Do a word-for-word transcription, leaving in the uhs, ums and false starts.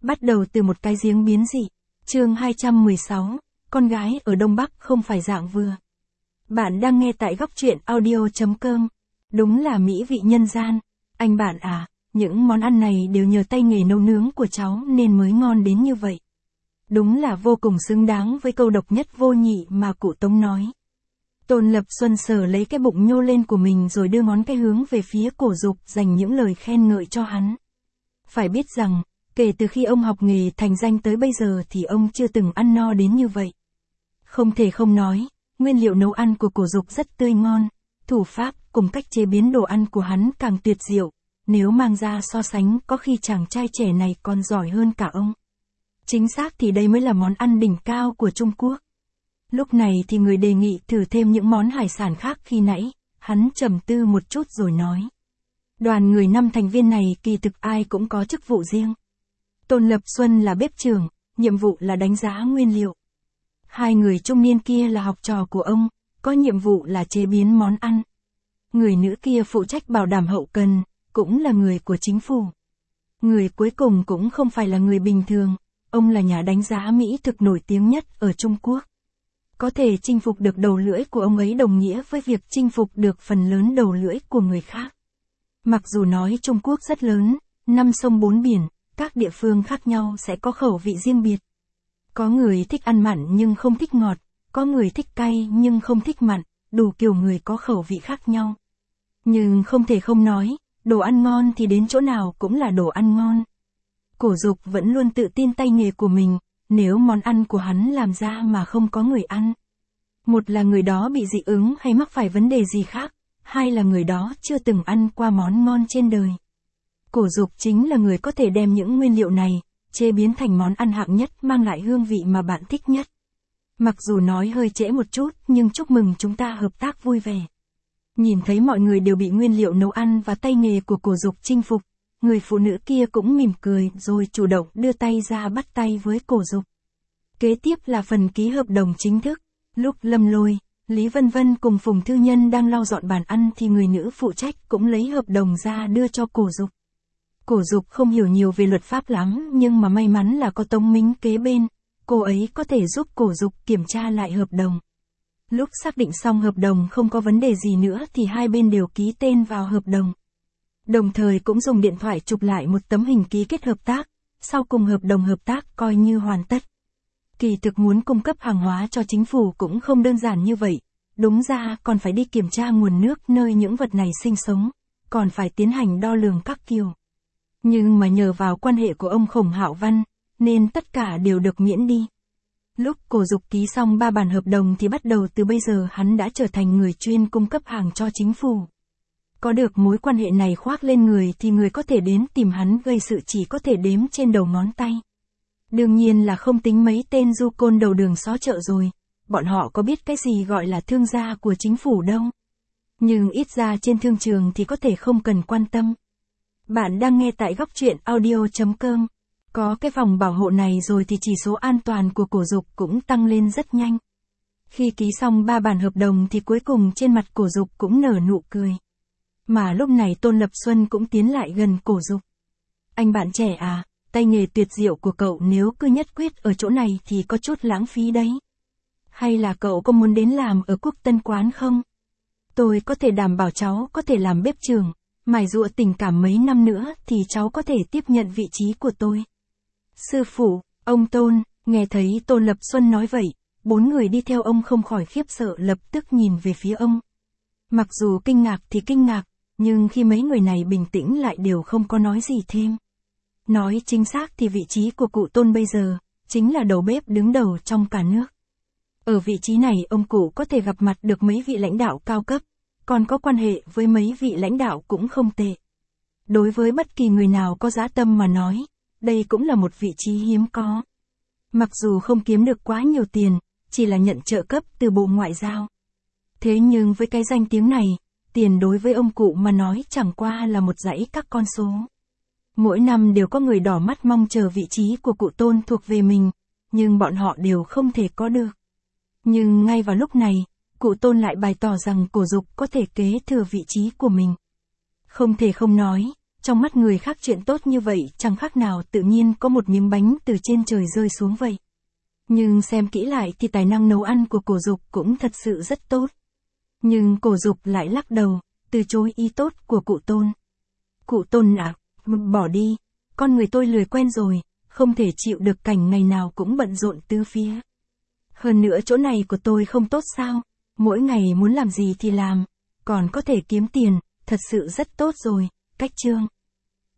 Bắt đầu từ một cái giếng biến dị. Chương hai trăm mười sáu, con gái ở Đông Bắc không phải dạng vừa. Bạn đang nghe tại góc truyện audio chấm com. Đúng là mỹ vị nhân gian. Anh bạn à, những món ăn này đều nhờ tay nghề nấu nướng của cháu nên mới ngon đến như vậy. Đúng là vô cùng xứng đáng với câu độc nhất vô nhị mà cụ Tống nói. Tôn Lập Xuân sờ lấy cái bụng nhô lên của mình rồi đưa ngón cái hướng về phía Cổ Dục dành những lời khen ngợi cho hắn. Phải biết rằng, kể từ khi ông học nghề thành danh tới bây giờ thì ông chưa từng ăn no đến như vậy. Không thể không nói, nguyên liệu nấu ăn của Cổ Dục rất tươi ngon, thủ pháp cùng cách chế biến đồ ăn của hắn càng tuyệt diệu, nếu mang ra so sánh có khi chàng trai trẻ này còn giỏi hơn cả ông. Chính xác thì đây mới là món ăn đỉnh cao của Trung Quốc. Lúc này thì người đề nghị thử thêm những món hải sản khác khi nãy, hắn trầm tư một chút rồi nói. Đoàn người năm thành viên này kỳ thực ai cũng có chức vụ riêng. Tôn Lập Xuân là bếp trưởng, nhiệm vụ là đánh giá nguyên liệu. Hai người trung niên kia là học trò của ông, có nhiệm vụ là chế biến món ăn. Người nữ kia phụ trách bảo đảm hậu cần, cũng là người của chính phủ. Người cuối cùng cũng không phải là người bình thường, ông là nhà đánh giá mỹ thực nổi tiếng nhất ở Trung Quốc. Có thể chinh phục được đầu lưỡi của ông ấy đồng nghĩa với việc chinh phục được phần lớn đầu lưỡi của người khác. Mặc dù nói Trung Quốc rất lớn, năm sông bốn biển, các địa phương khác nhau sẽ có khẩu vị riêng biệt. Có người thích ăn mặn nhưng không thích ngọt, có người thích cay nhưng không thích mặn, đủ kiểu người có khẩu vị khác nhau. Nhưng không thể không nói, đồ ăn ngon thì đến chỗ nào cũng là đồ ăn ngon. Cổ Dục vẫn luôn tự tin tay nghề của mình, nếu món ăn của hắn làm ra mà không có người ăn. Một là người đó bị dị ứng hay mắc phải vấn đề gì khác, hai là người đó chưa từng ăn qua món ngon trên đời. Cổ Dục chính là người có thể đem những nguyên liệu này, chế biến thành món ăn hạng nhất mang lại hương vị mà bạn thích nhất. Mặc dù nói hơi trễ một chút nhưng chúc mừng chúng ta hợp tác vui vẻ. Nhìn thấy mọi người đều bị nguyên liệu nấu ăn và tay nghề của Cổ Dục chinh phục, người phụ nữ kia cũng mỉm cười rồi chủ động đưa tay ra bắt tay với Cổ Dục. Kế tiếp là phần ký hợp đồng chính thức. Lúc Lâm Lôi, Lý Vân Vân cùng Phùng Thư Nhân đang lau dọn bàn ăn thì người nữ phụ trách cũng lấy hợp đồng ra đưa cho Cổ Dục. Cổ Dục không hiểu nhiều về luật pháp lắm nhưng mà may mắn là có Tống Mính kế bên, cô ấy có thể giúp Cổ Dục kiểm tra lại hợp đồng. Lúc xác định xong hợp đồng không có vấn đề gì nữa thì hai bên đều ký tên vào hợp đồng. Đồng thời cũng dùng điện thoại chụp lại một tấm hình ký kết hợp tác, sau cùng hợp đồng hợp tác coi như hoàn tất. Kỳ thực muốn cung cấp hàng hóa cho chính phủ cũng không đơn giản như vậy, đúng ra còn phải đi kiểm tra nguồn nước nơi những vật này sinh sống, còn phải tiến hành đo lường các kiểu. Nhưng mà nhờ vào quan hệ của ông Khổng Hạo Văn, nên tất cả đều được miễn đi. Lúc Cổ Dục ký xong ba bản hợp đồng thì bắt đầu từ bây giờ hắn đã trở thành người chuyên cung cấp hàng cho chính phủ. Có được mối quan hệ này khoác lên người thì người có thể đến tìm hắn gây sự chỉ có thể đếm trên đầu ngón tay. Đương nhiên là không tính mấy tên du côn đầu đường xó chợ rồi, bọn họ có biết cái gì gọi là thương gia của chính phủ đâu. Nhưng ít ra trên thương trường thì có thể không cần quan tâm. Bạn đang nghe tại góc truyện audio chấm com. Có cái vòng bảo hộ này rồi thì chỉ số an toàn của Cổ Dục cũng tăng lên rất nhanh. Khi ký xong ba bản hợp đồng thì cuối cùng trên mặt Cổ Dục cũng nở nụ cười. Mà lúc này Tôn Lập Xuân cũng tiến lại gần Cổ Dục. Anh bạn trẻ à, tay nghề tuyệt diệu của cậu nếu cứ nhất quyết ở chỗ này thì có chút lãng phí đấy. Hay là cậu có muốn đến làm ở Quốc Tân Quán không? Tôi có thể đảm bảo cháu có thể làm bếp trưởng, mài giũa tình cảm mấy năm nữa thì cháu có thể tiếp nhận vị trí của tôi. Sư phụ, ông Tôn, nghe thấy Tôn Lập Xuân nói vậy, bốn người đi theo ông không khỏi khiếp sợ lập tức nhìn về phía ông. Mặc dù kinh ngạc thì kinh ngạc, nhưng khi mấy người này bình tĩnh lại đều không có nói gì thêm. Nói chính xác thì vị trí của cụ Tôn bây giờ, chính là đầu bếp đứng đầu trong cả nước. Ở vị trí này ông cụ có thể gặp mặt được mấy vị lãnh đạo cao cấp, còn có quan hệ với mấy vị lãnh đạo cũng không tệ. Đối với bất kỳ người nào có dã tâm mà nói, đây cũng là một vị trí hiếm có. Mặc dù không kiếm được quá nhiều tiền, chỉ là nhận trợ cấp từ Bộ Ngoại giao. Thế nhưng với cái danh tiếng này, tiền đối với ông cụ mà nói chẳng qua là một dãy các con số. Mỗi năm đều có người đỏ mắt mong chờ vị trí của cụ Tôn thuộc về mình, nhưng bọn họ đều không thể có được. Nhưng ngay vào lúc này, cụ Tôn lại bày tỏ rằng Cổ Dục có thể kế thừa vị trí của mình. Không thể không nói, Trong mắt người khác chuyện tốt như vậy chẳng khác nào tự nhiên có một miếng bánh từ trên trời rơi xuống vậy. Nhưng xem kỹ lại thì tài năng nấu ăn của cổ Dục cũng thật sự rất tốt. Nhưng cổ Dục lại lắc đầu, từ chối ý tốt của cụ Tôn. Cụ Tôn ạ, bỏ đi, con người tôi lười quen rồi, không thể chịu được cảnh ngày nào cũng bận rộn tứ phía. Hơn nữa chỗ này của tôi không tốt sao, mỗi ngày muốn làm gì thì làm, còn có thể kiếm tiền, thật sự rất tốt rồi, cách chương.